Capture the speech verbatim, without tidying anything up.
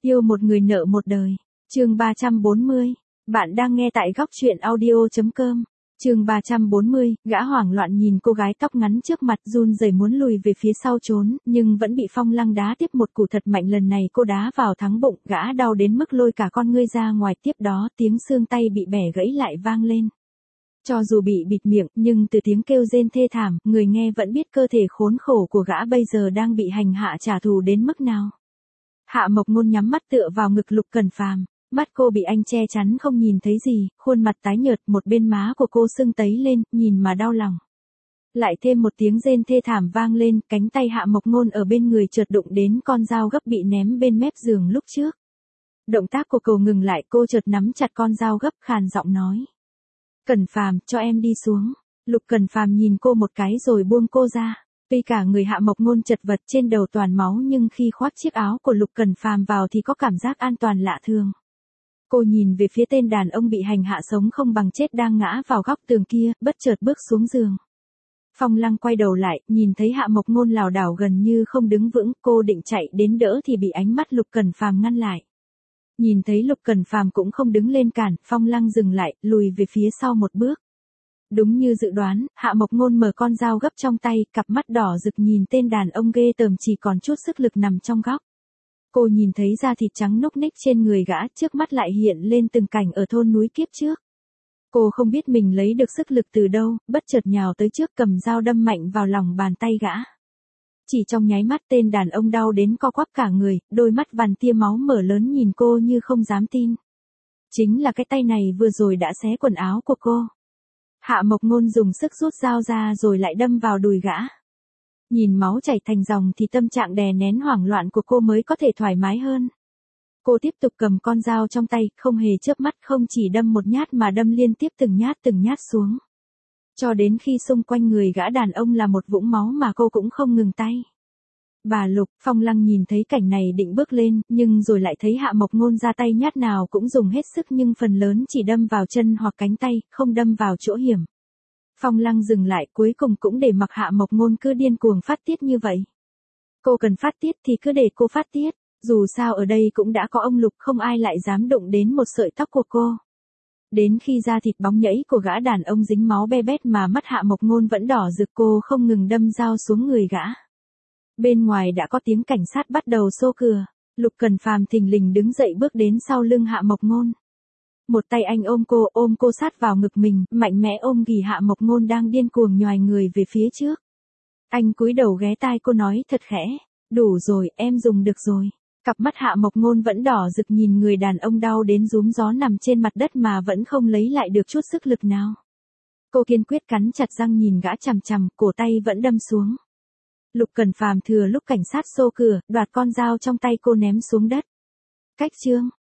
Yêu một người nợ một đời. Chương ba trăm bốn mươi. Bạn đang nghe tại góc truyện audio chấm com. Chương ba trăm bốn mươi, gã hoảng loạn nhìn cô gái tóc ngắn trước mặt run rẩy muốn lùi về phía sau trốn, nhưng vẫn bị Phong Lăng đá tiếp một cú thật mạnh, lần này cô đá vào thắng bụng, gã đau đến mức lôi cả con ngươi ra ngoài, tiếp đó tiếng xương tay bị bẻ gãy lại vang lên. Cho dù bị bịt miệng, nhưng từ tiếng kêu rên thê thảm, người nghe vẫn biết cơ thể khốn khổ của gã bây giờ đang bị hành hạ trả thù đến mức nào. Hạ Mộc Ngôn nhắm mắt tựa vào ngực Lục Cẩn Phàm, mắt cô bị anh che chắn không nhìn thấy gì, khuôn mặt tái nhợt, một bên má của cô sưng tấy lên, nhìn mà đau lòng. Lại thêm một tiếng rên thê thảm vang lên, cánh tay Hạ Mộc Ngôn ở bên người chợt đụng đến con dao gấp bị ném bên mép giường lúc trước. Động tác của cô ngừng lại, cô chợt nắm chặt con dao gấp, khàn giọng nói: "Cẩn Phàm, cho em đi xuống." Lục Cẩn Phàm nhìn cô một cái rồi buông cô ra. Tuy cả người Hạ Mộc Ngôn chật vật, trên đầu toàn máu, nhưng khi khoác chiếc áo của Lục Cẩn Phàm vào thì có cảm giác an toàn lạ thường. Cô nhìn về phía tên đàn ông bị hành hạ sống không bằng chết đang ngã vào góc tường kia, bất chợt bước xuống giường. Phong Lăng quay đầu lại, nhìn thấy Hạ Mộc Ngôn lảo đảo gần như không đứng vững, cô định chạy đến đỡ thì bị ánh mắt Lục Cẩn Phàm ngăn lại. Nhìn thấy Lục Cẩn Phàm cũng không đứng lên cản, Phong Lăng dừng lại, lùi về phía sau một bước. Đúng như dự đoán, Hạ Mộc Ngôn mở con dao gấp trong tay, cặp mắt đỏ rực nhìn tên đàn ông ghê tởm chỉ còn chút sức lực nằm trong góc. Cô nhìn thấy da thịt trắng núc ních trên người gã, trước mắt lại hiện lên từng cảnh ở thôn núi kiếp trước. Cô không biết mình lấy được sức lực từ đâu, bất chợt nhào tới trước cầm dao đâm mạnh vào lòng bàn tay gã. Chỉ trong nháy mắt tên đàn ông đau đến co quắp cả người, đôi mắt vằn tia máu mở lớn nhìn cô như không dám tin. Chính là cái tay này vừa rồi đã xé quần áo của cô. Hạ Mộc Ngôn dùng sức rút dao ra rồi lại đâm vào đùi gã. Nhìn máu chảy thành dòng thì tâm trạng đè nén hoảng loạn của cô mới có thể thoải mái hơn. Cô tiếp tục cầm con dao trong tay, không hề chớp mắt, không chỉ đâm một nhát mà đâm liên tiếp từng nhát từng nhát xuống. Cho đến khi xung quanh người gã đàn ông là một vũng máu mà cô cũng không ngừng tay. Bà Lục, Phong Lăng nhìn thấy cảnh này định bước lên, nhưng rồi lại thấy Hạ Mộc Ngôn ra tay nhát nào cũng dùng hết sức nhưng phần lớn chỉ đâm vào chân hoặc cánh tay, không đâm vào chỗ hiểm. Phong Lăng dừng lại, cuối cùng cũng để mặc Hạ Mộc Ngôn cứ điên cuồng phát tiết như vậy. Cô cần phát tiết thì cứ để cô phát tiết, dù sao ở đây cũng đã có ông Lục, không ai lại dám đụng đến một sợi tóc của cô. Đến khi da thịt bóng nhẫy của gã đàn ông dính máu be bét mà mắt Hạ Mộc Ngôn vẫn đỏ rực, cô không ngừng đâm dao xuống người gã. Bên ngoài đã có tiếng cảnh sát bắt đầu xô cửa. Lục Cẩn Phàm thình lình đứng dậy bước đến sau lưng Hạ Mộc Ngôn. Một tay anh ôm cô, ôm cô sát vào ngực mình, mạnh mẽ ôm ghì Hạ Mộc Ngôn đang điên cuồng nhoài người về phía trước. Anh cúi đầu ghé tai cô nói thật khẽ: "Đủ rồi, em dùng được rồi." Cặp mắt Hạ Mộc Ngôn vẫn đỏ rực nhìn người đàn ông đau đến rúm gió nằm trên mặt đất mà vẫn không lấy lại được chút sức lực nào. Cô kiên quyết cắn chặt răng nhìn gã chằm chằm, cổ tay vẫn đâm xuống. Lục Cẩn Phàm thừa lúc cảnh sát xô cửa, đoạt con dao trong tay cô ném xuống đất. Cách chương